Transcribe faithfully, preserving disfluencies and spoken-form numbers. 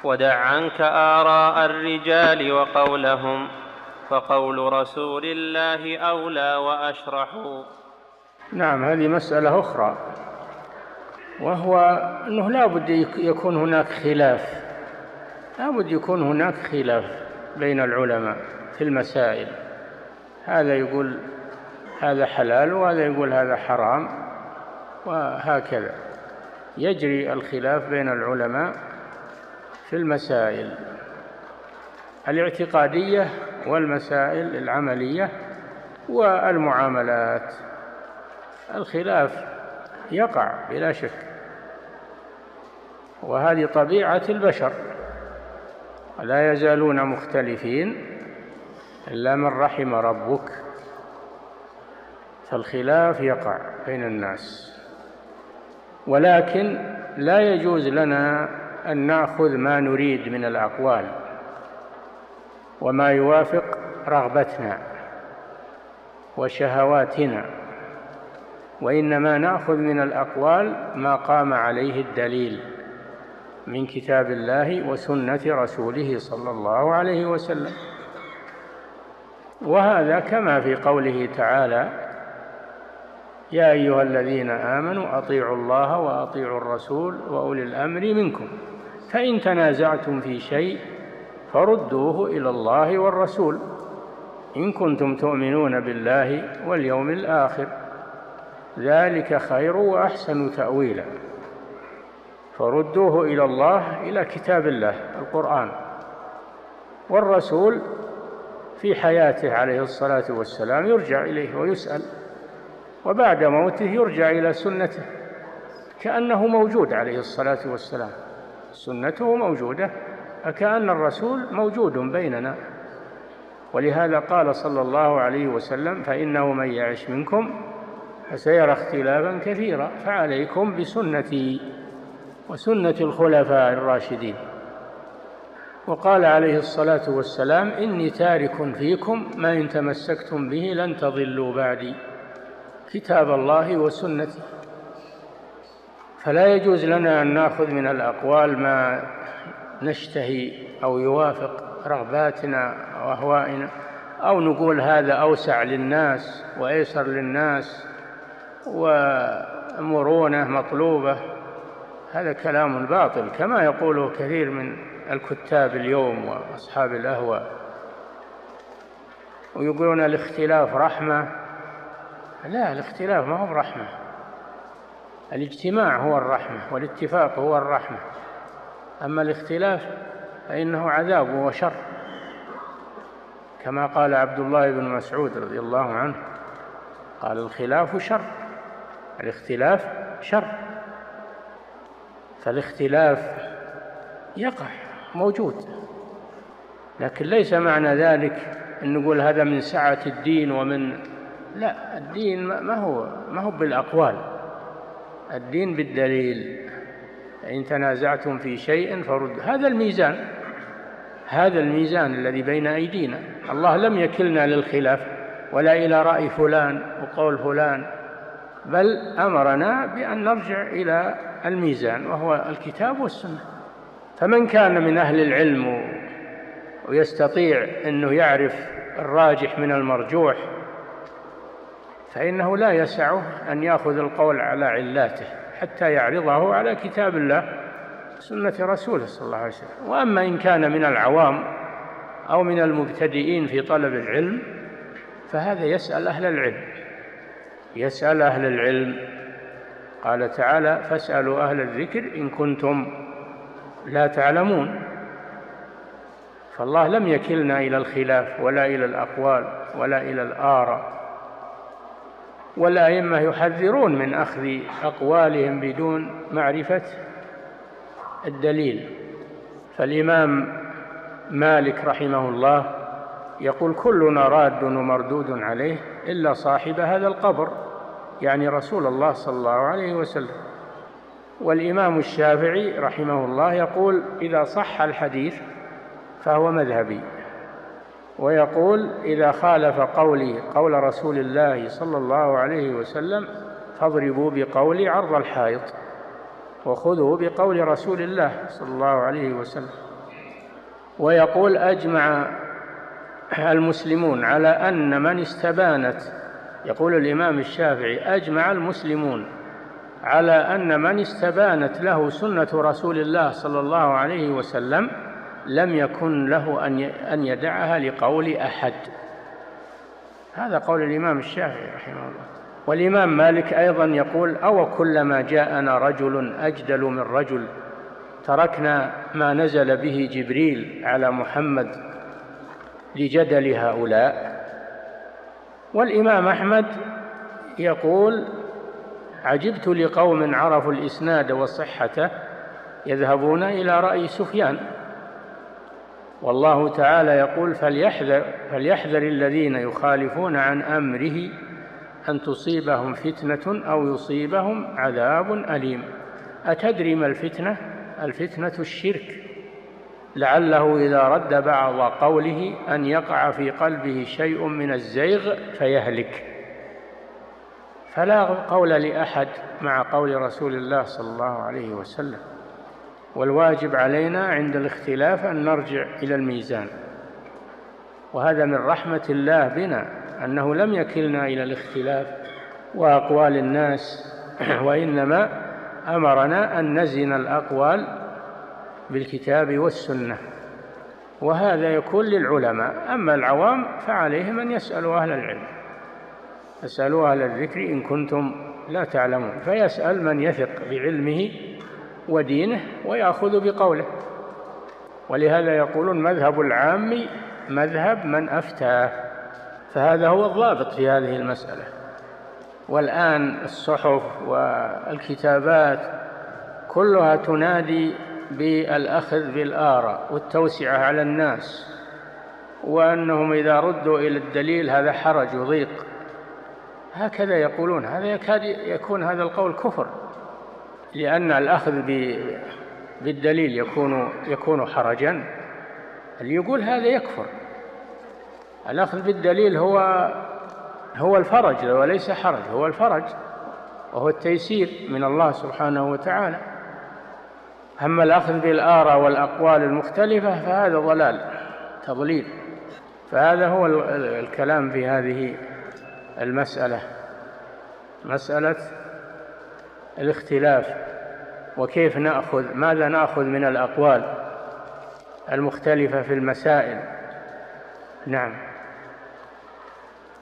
ودع عنك آراء الرجال وقولهم، فقول رسول الله أولى وأشرح. نعم، هذه مسألة أخرى، وهو أنه لا بد يكون هناك خلاف، لا بد يكون هناك خلاف بين العلماء في المسائل، هذا يقول هذا حلال وهذا يقول هذا حرام، وهكذا يجري الخلاف بين العلماء في المسائل الاعتقادية والمسائل العملية والمعاملات. الخلاف يقع بلا شك، وهذه طبيعة البشر، لا يزالون مختلفين إلا من رحم ربك، فالخلاف يقع بين الناس، ولكن لا يجوز لنا أن نأخذ ما نريد من الأقوال وما يوافق رغبتنا وشهواتنا، وإنما نأخذ من الأقوال ما قام عليه الدليل من كتاب الله وسنة رسوله صلى الله عليه وسلم. وهذا كما في قوله تعالى: يا أيها الذين آمنوا أطيعوا الله وأطيعوا الرسول وأولي الأمر منكم، فإن تنازعتم في شيء فردوه إلى الله والرسول إن كنتم تؤمنون بالله واليوم الآخر، ذلك خير وأحسن تأويلا. فردوه إلى الله، إلى كتاب الله القرآن، والرسول في حياته عليه الصلاة والسلام يرجع إليه ويسأل، وبعد موته يرجع إلى سنته كأنه موجود عليه الصلاة والسلام، سنته موجودة فكأن الرسول موجود بيننا. ولهذا قال صلى الله عليه وسلم: فإنه من يعش منكم فسيرى اختلافا كثيرا، فعليكم بسنتي وسنة الخلفاء الراشدين. وقال عليه الصلاة والسلام: إني تارك فيكم ما إن تمسكتم به لن تضلوا بعدي، كتاب الله وسنتي. فلا يجوز لنا أن نأخذ من الأقوال ما نشتهي أو يوافق رغباتنا وأهوائنا، أو نقول هذا أوسع للناس وأيسر للناس ومرونة مطلوبة. هذا كلام باطل كما يقوله كثير من الكتاب اليوم وأصحاب الأهواء، ويقولون الاختلاف رحمة. لا، الاختلاف ما هو رحمة، الاجتماع هو الرحمة والاتفاق هو الرحمة، أما الاختلاف فإنه عذاب وشر، كما قال عبد الله بن مسعود رضي الله عنه، قال: الخلاف شر، الاختلاف شر. فالاختلاف يقع موجود، لكن ليس معنى ذلك أن نقول هذا من سعة الدين ومن لا، الدين ما هو ما هو بالأقوال، الدين بالدليل. إن تنازعتم في شيء فرد. هذا الميزان، هذا الميزان الذي بين أيدينا. الله لم يكلنا للخلاف ولا إلى رأي فلان وقول فلان، بل أمرنا بأن نرجع إلى الميزان وهو الكتاب والسنة. فمن كان من أهل العلم ويستطيع أنه يعرف الراجح من المرجوح فإنه لا يسعه أن يأخذ القول على علاته حتى يعرضه على كتاب الله سنة رسوله صلى الله عليه وسلم. وأما إن كان من العوام أو من المبتدئين في طلب العلم فهذا يسأل أهل العلم، يسأل أهل العلم. قال تعالى: فاسألوا أهل الذكر إن كنتم لا تعلمون. فالله لم يكلنا إلى الخلاف ولا إلى الأقوال ولا إلى الآراء، والأئمة يحذرون من أخذ أقوالهم بدون معرفة الدليل. فالإمام مالك رحمه الله يقول: كلنا راد ومردود عليه إلا صاحب هذا القبر، يعني رسول الله صلى الله عليه وسلم. والإمام الشافعي رحمه الله يقول: إذا صح الحديث فهو مذهبي، ويقول: إذا خالف قولي قول رسول الله صلى الله عليه وسلم فاضربوا بقولي عرض الحائط وخذوا بقول رسول الله صلى الله عليه وسلم. ويقول أجمع المسلمون على أن من استبانت، يقول الإمام الشافعي أجمع المسلمون على أن من استبانت له سنة رسول الله صلى الله عليه وسلم لم يكن له أن يدعها لقول أحد. هذا قول الإمام الشافعي رحمه الله. والإمام مالك أيضا يقول أو كلما جاءنا رجل أجدل من رجل تركنا ما نزل به جبريل على محمد لجدل هؤلاء. والإمام أحمد يقول عجبت لقوم عرفوا الإسناد وصحته يذهبون إلى رأي سفيان، والله تعالى يقول فليحذر, فليحذر الذين يخالفون عن أمره أن تصيبهم فتنة أو يصيبهم عذاب أليم. أتدري ما الفتنة؟ الفتنة الشرك، لعله إذا رد بعض قوله أن يقع في قلبه شيء من الزيغ فيهلك. فلا قول لأحد مع قول رسول الله صلى الله عليه وسلم. والواجب علينا عند الاختلاف أن نرجع إلى الميزان، وهذا من رحمة الله بنا أنه لم يكلنا إلى الاختلاف وأقوال الناس، وإنما أمرنا أن نزن الأقوال بالكتاب والسنة، وهذا يكون للعلماء. أما العوام فعليهم أن يسألوا أهل العلم، اسألوا أهل الذكر إن كنتم لا تعلمون، فيسأل من يثق بعلمه ودينه ويأخذ بقوله. ولهذا يقولون مذهب العام مذهب من أفتى، فهذا هو الضابط في هذه المسألة. والآن الصحف والكتابات كلها تنادي بالأخذ بالآراء والتوسعة على الناس، وأنهم إذا ردوا إلى الدليل هذا حرج وضيق، هكذا يقولون. هذا يكاد يكون هذا القول كفر، لأن الأخذ بالدليل يكون يكون حرجا. اللي يقول هذا يكفر. الأخذ بالدليل هو هو الفرج وليس حرج، هو الفرج وهو التيسير من الله سبحانه وتعالى. أما الأخذ بالآراء والأقوال المختلفة فهذا ضلال تضليل. فهذا هو الكلام في هذه المسألة، مسألة الاختلاف وكيف نأخذ، ماذا نأخذ من الأقوال المختلفة في المسائل. نعم.